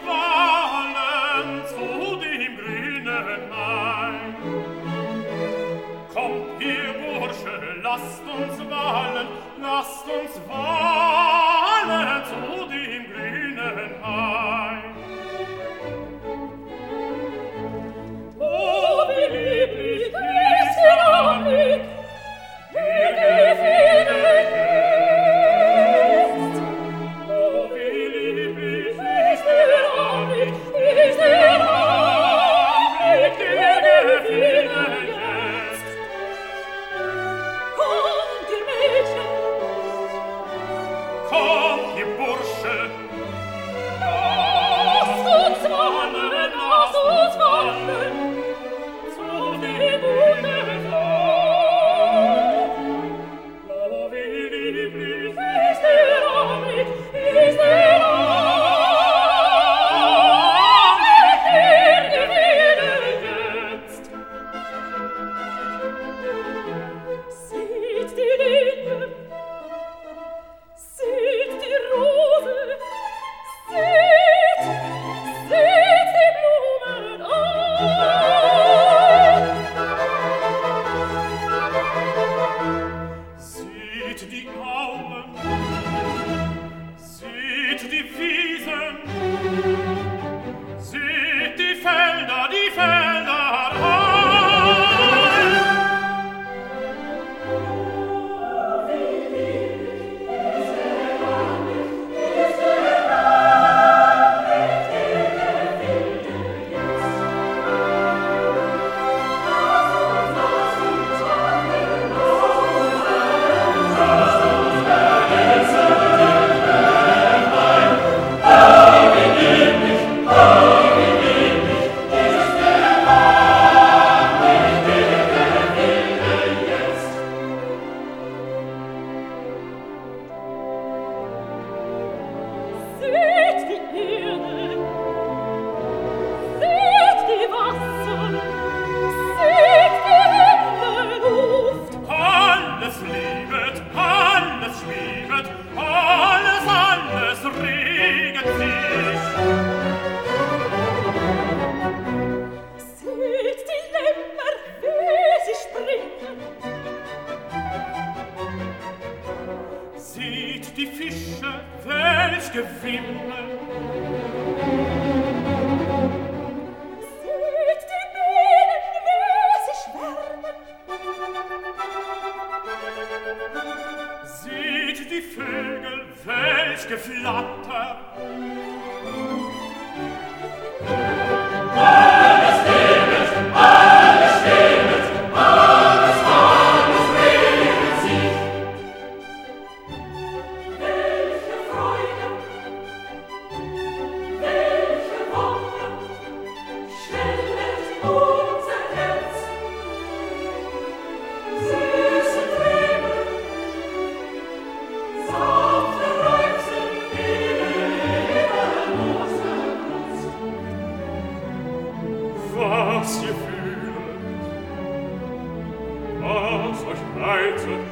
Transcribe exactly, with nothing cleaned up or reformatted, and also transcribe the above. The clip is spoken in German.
Wahlen zu dem grünen Main. Kommt, ihr Bursche, lasst uns wahlen, lasst uns wahlen zu dem grünen Main. Oh, wie lieblich ist der Anblick, der Gefühle jetzt. Oh, wie lieblich ist der Anblick, ist der Anblick, der Gefühle jetzt. Kommt, ihr Mädchen, kommt, ihr Bursche, lasst uns wandern, lasst uns wandern zu dem grünen Land. Oh, wie lieblich ist der Anblick, ist der Anblick, der Gefühle jetzt. Seht die Linde, seht die Rose, seht, seht die Blumen an. Seht die Auen, seht die Wiesen, seht die Felder, die Felder rein. Seht die Erde, seht die Wasser, seht die Luft. Alles liebet, alles schwebet, alles, alles regt sich. Seht die Lämmer, wie sie springen. Seht die Fische, welch Gewimmel. Seht die Bienen, wie sie schwärmen. Seht die Vögel, welch Geflatter. Alles lebt, alles lebt, alles, alles regt sich. Welche Freude, welche Wonne schwellet unser Herz. Süße Träume, sanfte Reizung über unser Brust. Was ihr fühlt, was euch reizet,